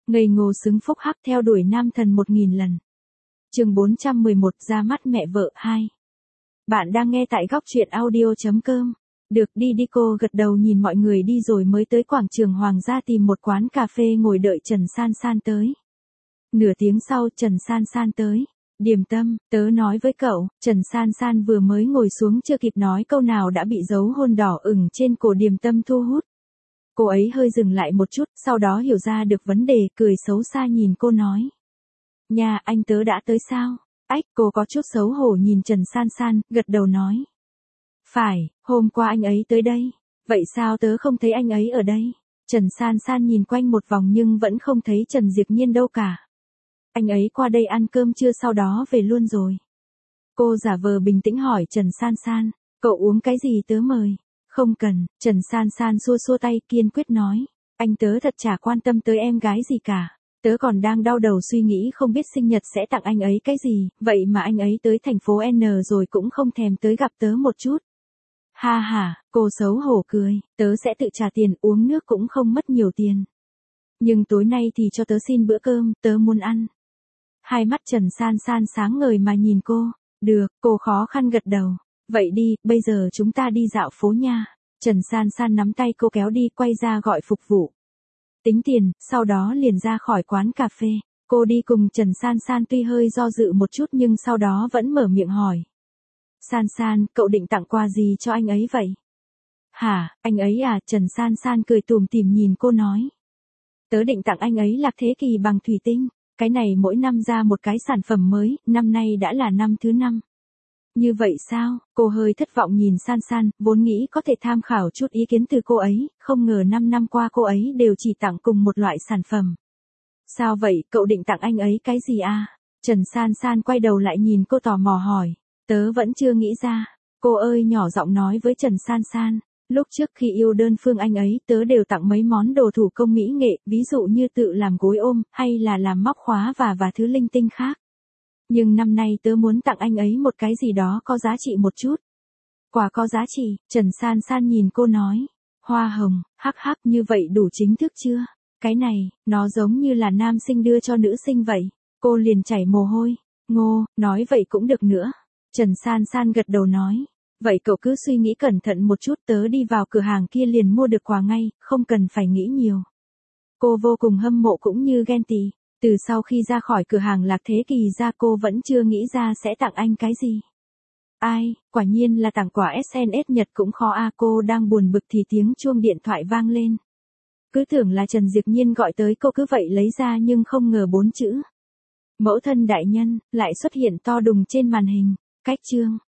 Ngây ngô xứng phúc hắc theo đuổi nam thần 1000 lần. Chương 411 ra mắt mẹ vợ 2. Bạn đang nghe tại góc truyện audio.com. Được đi đi, cô gật đầu nhìn mọi người đi rồi mới tới quảng trường Hoàng gia tìm một quán cà phê ngồi đợi Trần San San tới. Nửa tiếng sau Trần San San tới. Điềm tâm, tớ nói với cậu, Trần San San vừa mới ngồi xuống chưa kịp nói câu nào đã bị dấu hôn đỏ ửng trên cổ Điềm tâm thu hút. Cô ấy hơi dừng lại một chút, sau đó hiểu ra được vấn đề, cười xấu xa nhìn cô nói. Nhà anh tớ đã tới sao? Ách, cô có chút xấu hổ nhìn Trần San San, gật đầu nói. Phải, hôm qua anh ấy tới đây. Vậy sao tớ không thấy anh ấy ở đây? Trần San San nhìn quanh một vòng nhưng vẫn không thấy Trần Diệp Nhiên đâu cả. Anh ấy qua đây ăn cơm trưa sau đó về luôn rồi. Cô giả vờ bình tĩnh hỏi Trần San San, cậu uống cái gì tớ mời? Không cần, Trần San San xua xua tay kiên quyết nói. Anh tớ thật chả quan tâm tới em gái gì cả. Tớ còn đang đau đầu suy nghĩ không biết sinh nhật sẽ tặng anh ấy cái gì, vậy mà anh ấy tới thành phố N rồi cũng không thèm tới gặp tớ một chút. Ha ha, cô xấu hổ cười, tớ sẽ tự trả tiền, uống nước cũng không mất nhiều tiền. Nhưng tối nay thì cho tớ xin bữa cơm, tớ muốn ăn. Hai mắt Trần San San sáng ngời mà nhìn cô. Được, cô khó khăn gật đầu. Vậy đi, bây giờ chúng ta đi dạo phố nha. Trần San San nắm tay cô kéo đi, quay ra gọi phục vụ. Tính tiền, sau đó liền ra khỏi quán cà phê. Cô đi cùng Trần San San tuy hơi do dự một chút nhưng sau đó vẫn mở miệng hỏi. San San, cậu định tặng quà gì cho anh ấy vậy? Hả, anh ấy à? Trần San San cười tủm tỉm nhìn cô nói. Tớ định tặng anh ấy Lạc Thế Kỷ bằng thủy tinh. Cái này mỗi năm ra một cái sản phẩm mới, năm nay đã là năm thứ 5. Như vậy sao? Cô hơi thất vọng nhìn San San, vốn nghĩ có thể tham khảo chút ý kiến từ cô ấy, không ngờ 5 năm qua cô ấy đều chỉ tặng cùng một loại sản phẩm. Sao vậy, cậu định tặng anh ấy cái gì à? Trần San San quay đầu lại nhìn cô tò mò hỏi. Tớ vẫn chưa nghĩ ra. Cô ơi nhỏ giọng nói với Trần San San. Lúc trước khi yêu đơn phương anh ấy tớ đều tặng mấy món đồ thủ công mỹ nghệ, ví dụ như tự làm gối ôm, hay là làm móc khóa và thứ linh tinh khác. Nhưng năm nay tớ muốn tặng anh ấy một cái gì đó có giá trị một chút. Quà có giá trị, Trần San San nhìn cô nói. Hoa hồng, hắc hắc, như vậy đủ chính thức chưa? Cái này, nó giống như là nam sinh đưa cho nữ sinh vậy. Cô liền chảy mồ hôi. Ngô, nói vậy cũng được nữa. Trần San San gật đầu nói. Vậy cậu cứ suy nghĩ cẩn thận một chút, tớ đi vào cửa hàng kia liền mua được quà ngay, không cần phải nghĩ nhiều. Cô vô cùng hâm mộ cũng như ghen tị. Từ sau khi ra khỏi cửa hàng Lạc Thế Kỷ ra cô vẫn chưa nghĩ ra sẽ tặng anh cái gì. Ai, quả nhiên là tặng quà SNS Nhật cũng khó a. Cô đang buồn bực thì tiếng chuông điện thoại vang lên. Cứ tưởng là Trần Diệp Nhiên gọi tới, cô cứ vậy lấy ra nhưng không ngờ 4 chữ. Mẫu thân đại nhân, lại xuất hiện to đùng trên màn hình. Cách chương.